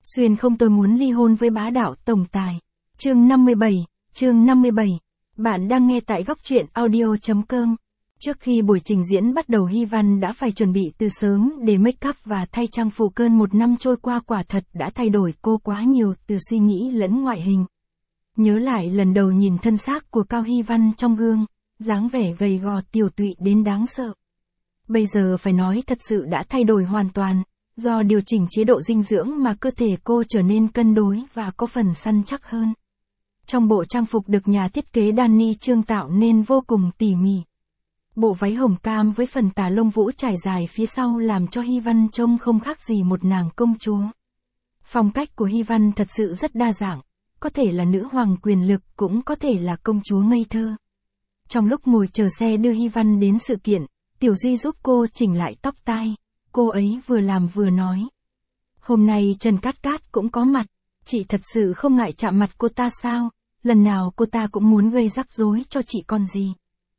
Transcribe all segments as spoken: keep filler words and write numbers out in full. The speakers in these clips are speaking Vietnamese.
Xuyên không tôi muốn ly hôn với bá đạo tổng tài. Chương năm mươi bảy, chương năm mươi bảy. Bạn đang nghe tại góc truyện audio.com. Trước khi buổi trình diễn bắt đầu, Hy Văn đã phải chuẩn bị từ sớm để make up và thay trang phục. Cơn một năm trôi qua quả thật đã thay đổi cô quá nhiều, từ suy nghĩ lẫn ngoại hình. Nhớ lại lần đầu nhìn thân xác của Cao Hy Văn trong gương, dáng vẻ gầy gò tiểu tụy đến đáng sợ. Bây giờ phải nói thật sự đã thay đổi hoàn toàn. Do điều chỉnh chế độ dinh dưỡng mà cơ thể cô trở nên cân đối và có phần săn chắc hơn. Trong bộ trang phục được nhà thiết kế Danny Trương tạo nên vô cùng tỉ mỉ. Bộ váy hồng cam với phần tà lông vũ trải dài phía sau làm cho Hy Văn trông không khác gì một nàng công chúa. Phong cách của Hy Văn thật sự rất đa dạng, có thể là nữ hoàng quyền lực, cũng có thể là công chúa ngây thơ. Trong lúc ngồi chờ xe đưa Hy Văn đến sự kiện, Tiểu Duy giúp cô chỉnh lại tóc tai. Cô ấy vừa làm vừa nói. Hôm nay Trần Cát Cát cũng có mặt, chị thật sự không ngại chạm mặt cô ta sao? Lần nào cô ta cũng muốn gây rắc rối cho chị còn gì.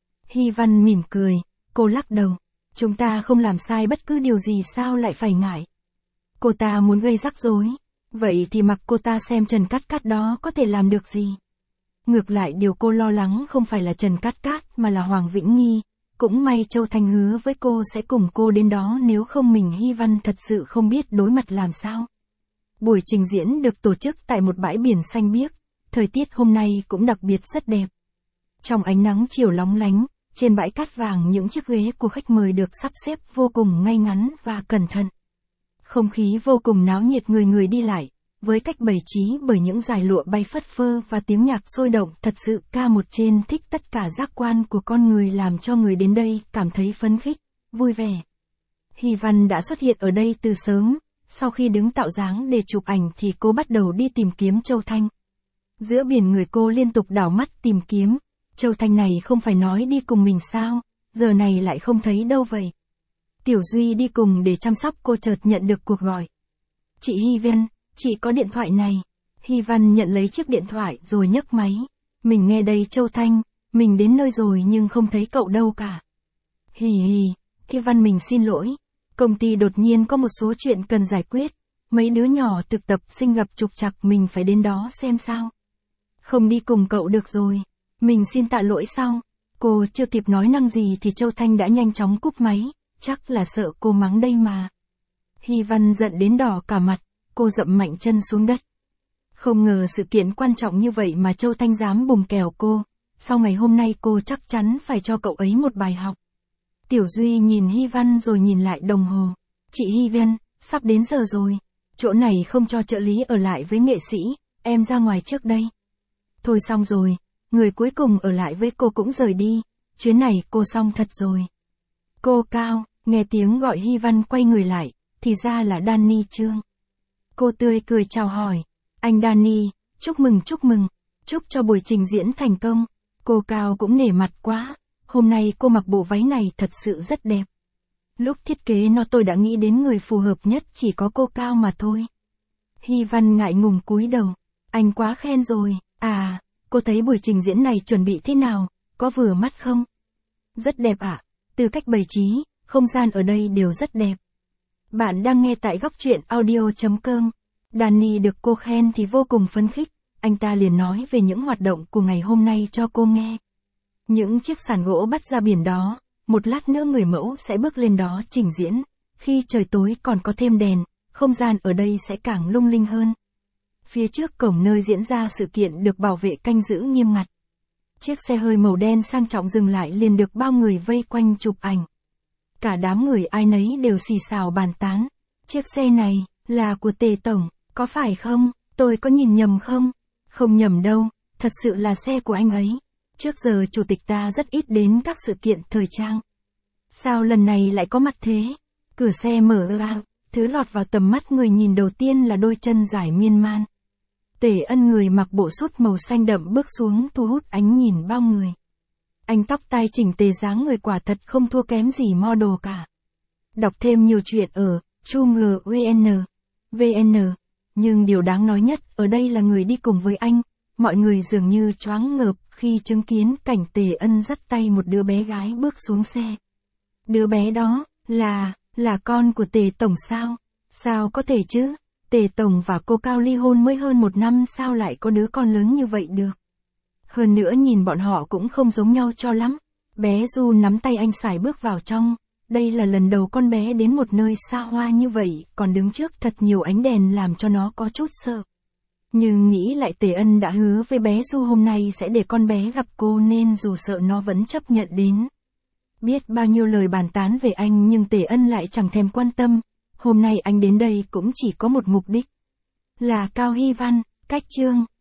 Hy Văn mỉm cười, cô lắc đầu. Chúng ta không làm sai bất cứ điều gì, sao lại phải ngại? Cô ta muốn gây rắc rối, vậy thì mặc cô ta xem Trần Cát Cát đó có thể làm được gì. Ngược lại điều cô lo lắng không phải là Trần Cát Cát mà là Hoàng Vĩnh Nghi. Cũng may Châu Thanh hứa với cô sẽ cùng cô đến đó, nếu không mình Hy Văn thật sự không biết đối mặt làm sao. Buổi trình diễn được tổ chức tại một bãi biển xanh biếc, thời tiết hôm nay cũng đặc biệt rất đẹp. Trong ánh nắng chiều lóng lánh, trên bãi cát vàng những chiếc ghế của khách mời được sắp xếp vô cùng ngay ngắn và cẩn thận. Không khí vô cùng náo nhiệt, người người đi lại, với cách bày trí bởi những dải lụa bay phất phơ và tiếng nhạc sôi động, thật sự ca một trên thích tất cả giác quan của con người, làm cho người đến đây cảm thấy phấn khích, vui vẻ. Hy Văn đã xuất hiện ở đây từ sớm, sau khi đứng tạo dáng để chụp ảnh thì cô bắt đầu đi tìm kiếm Châu Thanh. Giữa biển người cô liên tục đảo mắt tìm kiếm, Châu Thanh này không phải nói đi cùng mình sao, giờ này lại không thấy đâu vậy. Tiểu Duy đi cùng để chăm sóc cô chợt nhận được cuộc gọi. Chị Hy Văn, chị có điện thoại này. Hy Văn nhận lấy chiếc điện thoại rồi nhấc máy. Mình nghe đây Châu Thanh, mình đến nơi rồi nhưng không thấy cậu đâu cả. Hì hì, Hy Văn mình xin lỗi. Công ty đột nhiên có một số chuyện cần giải quyết. Mấy đứa nhỏ thực tập sinh gặp trục trặc, mình phải đến đó xem sao. Không đi cùng cậu được rồi. Mình xin tạ lỗi sau. Cô chưa kịp nói năng gì thì Châu Thanh đã nhanh chóng cúp máy. Chắc là sợ cô mắng đây mà. Hy Văn giận đến đỏ cả mặt. Cô dậm mạnh chân xuống đất. Không ngờ sự kiện quan trọng như vậy mà Châu Thanh dám bùng kèo cô. Sau ngày hôm nay cô chắc chắn phải cho cậu ấy một bài học. Tiểu Duy nhìn Hy Văn rồi nhìn lại đồng hồ. Chị Hy Văn, sắp đến giờ rồi. Chỗ này không cho trợ lý ở lại với nghệ sĩ, em ra ngoài trước đây. Thôi xong rồi, người cuối cùng ở lại với cô cũng rời đi. Chuyến này cô xong thật rồi. Cô Cao, nghe tiếng gọi Hy Văn quay người lại, thì ra là Danny Trương. Cô tươi cười chào hỏi. Anh Danny, chúc mừng chúc mừng, chúc cho buổi trình diễn thành công. Cô Cao cũng nể mặt quá, hôm nay cô mặc bộ váy này thật sự rất đẹp. Lúc thiết kế nó tôi đã nghĩ đến người phù hợp nhất chỉ có cô Cao mà thôi. Hy Văn ngại ngùng cúi đầu. Anh quá khen rồi. À, cô thấy buổi trình diễn này chuẩn bị thế nào, có vừa mắt không? Rất đẹp ạ, à? Từ cách bày trí, không gian ở đây đều rất đẹp. Bạn đang nghe tại góc truyện audio.com. Danny được cô khen thì vô cùng phấn khích, anh ta liền nói về những hoạt động của ngày hôm nay cho cô nghe. Những chiếc sàn gỗ bắt ra biển đó, một lát nữa người mẫu sẽ bước lên đó trình diễn, khi trời tối còn có thêm đèn, không gian ở đây sẽ càng lung linh hơn. Phía trước cổng nơi diễn ra sự kiện được bảo vệ canh giữ nghiêm ngặt. Chiếc xe hơi màu đen sang trọng dừng lại liền được bao người vây quanh chụp ảnh. Cả đám người ai nấy đều xì xào bàn tán. Chiếc xe này, là của Tề Tổng, có phải không? Tôi có nhìn nhầm không? Không nhầm đâu, thật sự là xe của anh ấy. Trước giờ chủ tịch ta rất ít đến các sự kiện thời trang. Sao lần này lại có mặt thế? Cửa xe mở ra, thứ lọt vào tầm mắt người nhìn đầu tiên là đôi chân dài miên man. Tề Ân, người mặc bộ sút màu xanh đậm bước xuống thu hút ánh nhìn bao người. Anh tóc tai chỉnh tề, dáng người quả thật không thua kém gì model cả. Đọc thêm nhiều chuyện ở chumgvn, vn, nhưng điều đáng nói nhất ở đây là người đi cùng với anh. Mọi người dường như choáng ngợp khi chứng kiến cảnh Tề Ân dắt tay một đứa bé gái bước xuống xe. Đứa bé đó, là, là con của Tề Tổng sao? Sao có thể chứ? Tề Tổng và cô Cao ly hôn mới hơn một năm sao lại có đứa con lớn như vậy được. Hơn nữa nhìn bọn họ cũng không giống nhau cho lắm. Bé Du nắm tay anh Sải bước vào trong. Đây là lần đầu con bé đến một nơi xa hoa như vậy, còn đứng trước thật nhiều ánh đèn làm cho nó có chút sợ. Nhưng nghĩ lại Tề Ân đã hứa với bé Du hôm nay sẽ để con bé gặp cô nên dù sợ nó vẫn chấp nhận đến. Biết bao nhiêu lời bàn tán về anh nhưng Tề Ân lại chẳng thèm quan tâm. Hôm nay anh đến đây cũng chỉ có một mục đích. Là Cao Hy Văn, cách chương.